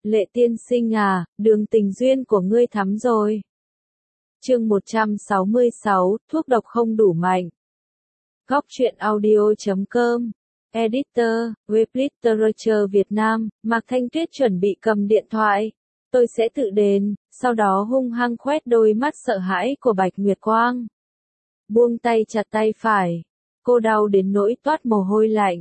Lệ tiên sinh à, đường tình duyên của ngươi thắm rồi. Chương 166, thuốc độc không đủ mạnh. Góc truyện audio.com. Editor, Web Literature Việt Nam, Mạc Thanh Tuyết chuẩn bị cầm điện thoại. Tôi sẽ tự đến, sau đó hung hăng khoét đôi mắt sợ hãi của Bạch Nguyệt Quang. Buông tay chặt tay phải. Cô đau đến nỗi toát mồ hôi lạnh.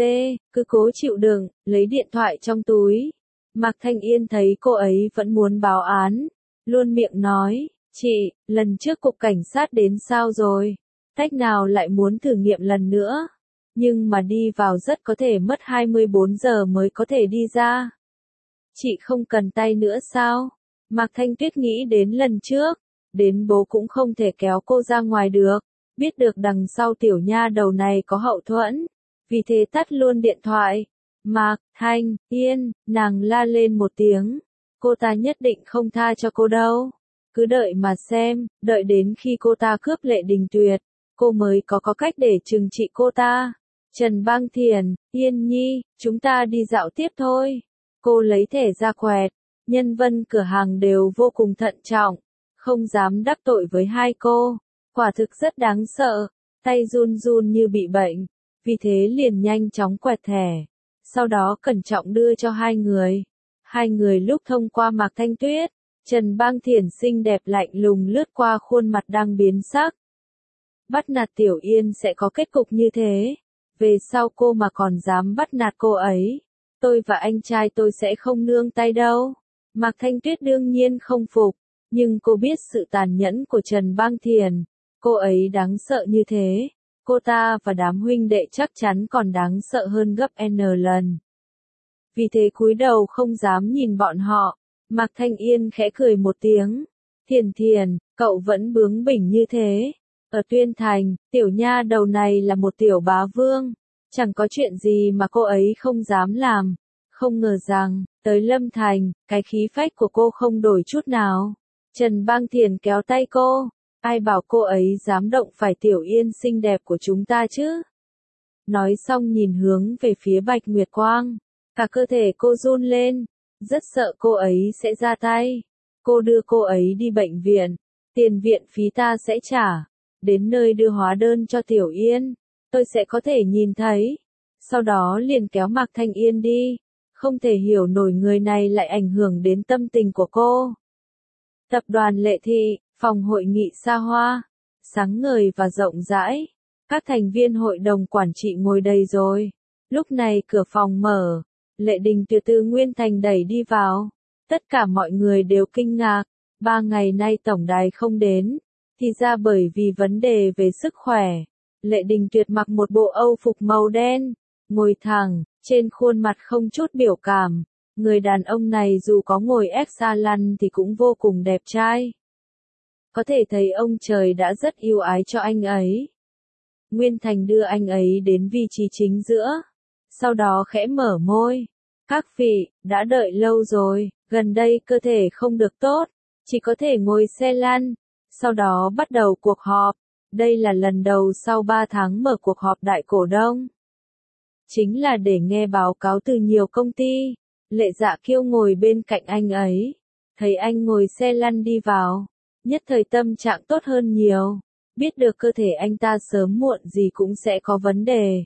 Cứ cố chịu đựng, lấy điện thoại trong túi. Mạc Thanh Yên thấy cô ấy vẫn muốn báo án. Luôn miệng nói, chị, lần trước cục cảnh sát đến sao rồi? Tách nào lại muốn thử nghiệm lần nữa? Nhưng mà đi vào rất có thể mất 24 giờ mới có thể đi ra. Chị không cần tay nữa sao? Mạc Thanh Tuyết nghĩ đến lần trước. Đến bố cũng không thể kéo cô ra ngoài được. Biết được đằng sau tiểu nha đầu này có hậu thuẫn. Vì thế tắt luôn điện thoại. Mạc Thanh Yên, nàng la lên một tiếng. Cô ta nhất định không tha cho cô đâu. Cứ đợi mà xem, đợi đến khi cô ta cướp Lệ Đình Tuyệt, cô mới có cách để trừng trị cô ta. Trần Bang Thiền, Yên Nhi, chúng ta đi dạo tiếp thôi. Cô lấy thẻ ra quẹt, nhân viên cửa hàng đều vô cùng thận trọng, không dám đắc tội với hai cô. Quả thực rất đáng sợ, tay run run như bị bệnh, vì thế liền nhanh chóng quẹt thẻ. Sau đó cẩn trọng đưa cho hai người. Hai người lúc thông qua Mạc Thanh Tuyết, Trần Bang Thiển xinh đẹp lạnh lùng lướt qua khuôn mặt đang biến sắc. Bắt nạt Tiểu Yên sẽ có kết cục như thế. Về sau cô mà còn dám bắt nạt cô ấy, tôi và anh trai tôi sẽ không nương tay đâu. Mạc Thanh Tuyết đương nhiên không phục, nhưng cô biết sự tàn nhẫn của Trần Bang Thiển. Cô ấy đáng sợ như thế. Cô ta và đám huynh đệ chắc chắn còn đáng sợ hơn gấp N lần. Vì thế cúi đầu không dám nhìn bọn họ. Mạc Thanh Yên khẽ cười một tiếng. Thiền, cậu vẫn bướng bỉnh như thế. Ở Tuyên Thành, tiểu nha đầu này là một tiểu bá vương. Chẳng có chuyện gì mà cô ấy không dám làm. Không ngờ rằng, tới Lâm Thành, cái khí phách của cô không đổi chút nào. Trần Bang Thiển kéo tay cô. Ai bảo cô ấy dám động phải Tiểu Yên xinh đẹp của chúng ta chứ? Nói xong nhìn hướng về phía Bạch Nguyệt Quang. Cả cơ thể cô run lên. Rất sợ cô ấy sẽ ra tay. Cô đưa cô ấy đi bệnh viện. Tiền viện phí ta sẽ trả. Đến nơi đưa hóa đơn cho Tiểu Yên. Tôi sẽ có thể nhìn thấy. Sau đó liền kéo Mạc Thanh Yên đi. Không thể hiểu nổi người này lại ảnh hưởng đến tâm tình của cô. Tập đoàn Lệ Thị, phòng hội nghị xa hoa, sáng ngời và rộng rãi. Các thành viên hội đồng quản trị ngồi đầy rồi. Lúc này cửa phòng mở. Lệ Đình Tuyệt từ Nguyên Thành đẩy đi vào. Tất cả mọi người đều kinh ngạc. 3 ngày nay tổng đài không đến. Thì ra bởi vì vấn đề về sức khỏe. Lệ Đình Tuyệt mặc một bộ âu phục màu đen. Ngồi thẳng, trên khuôn mặt không chút biểu cảm. Người đàn ông này dù có ngồi ép xa lăn thì cũng vô cùng đẹp trai. Có thể thấy ông trời đã rất yêu ái cho anh ấy. Nguyên Thành đưa anh ấy đến vị trí chính giữa. Sau đó khẽ mở môi. Các vị, đã đợi lâu rồi, gần đây cơ thể không được tốt, chỉ có thể ngồi xe lăn. Sau đó bắt đầu cuộc họp. Đây là lần đầu sau 3 tháng mở cuộc họp đại cổ đông. Chính là để nghe báo cáo từ nhiều công ty. Lệ Dạ Kiêu ngồi bên cạnh anh ấy. Thấy anh ngồi xe lăn đi vào. Nhất thời tâm trạng tốt hơn nhiều. Biết được cơ thể anh ta sớm muộn gì cũng sẽ có vấn đề.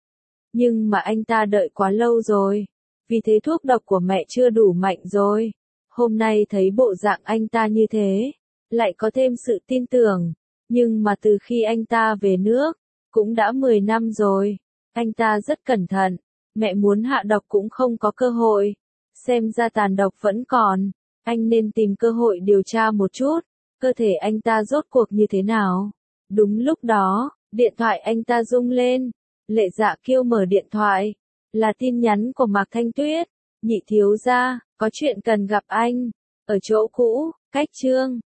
Nhưng mà anh ta đợi quá lâu rồi. Vì thế thuốc độc của mẹ chưa đủ mạnh rồi. Hôm nay thấy bộ dạng anh ta như thế. Lại có thêm sự tin tưởng. Nhưng mà từ khi anh ta về nước. Cũng đã 10 năm rồi. Anh ta rất cẩn thận. Mẹ muốn hạ độc cũng không có cơ hội. Xem ra tàn độc vẫn còn. Anh nên tìm cơ hội điều tra một chút. Cơ thể anh ta rốt cuộc như thế nào? Đúng lúc đó, điện thoại anh ta rung lên. Lệ Dạ Kiêu mở điện thoại. Là tin nhắn của Mạc Thanh Tuyết. Nhị thiếu gia, có chuyện cần gặp anh. Ở chỗ cũ, cách Trương.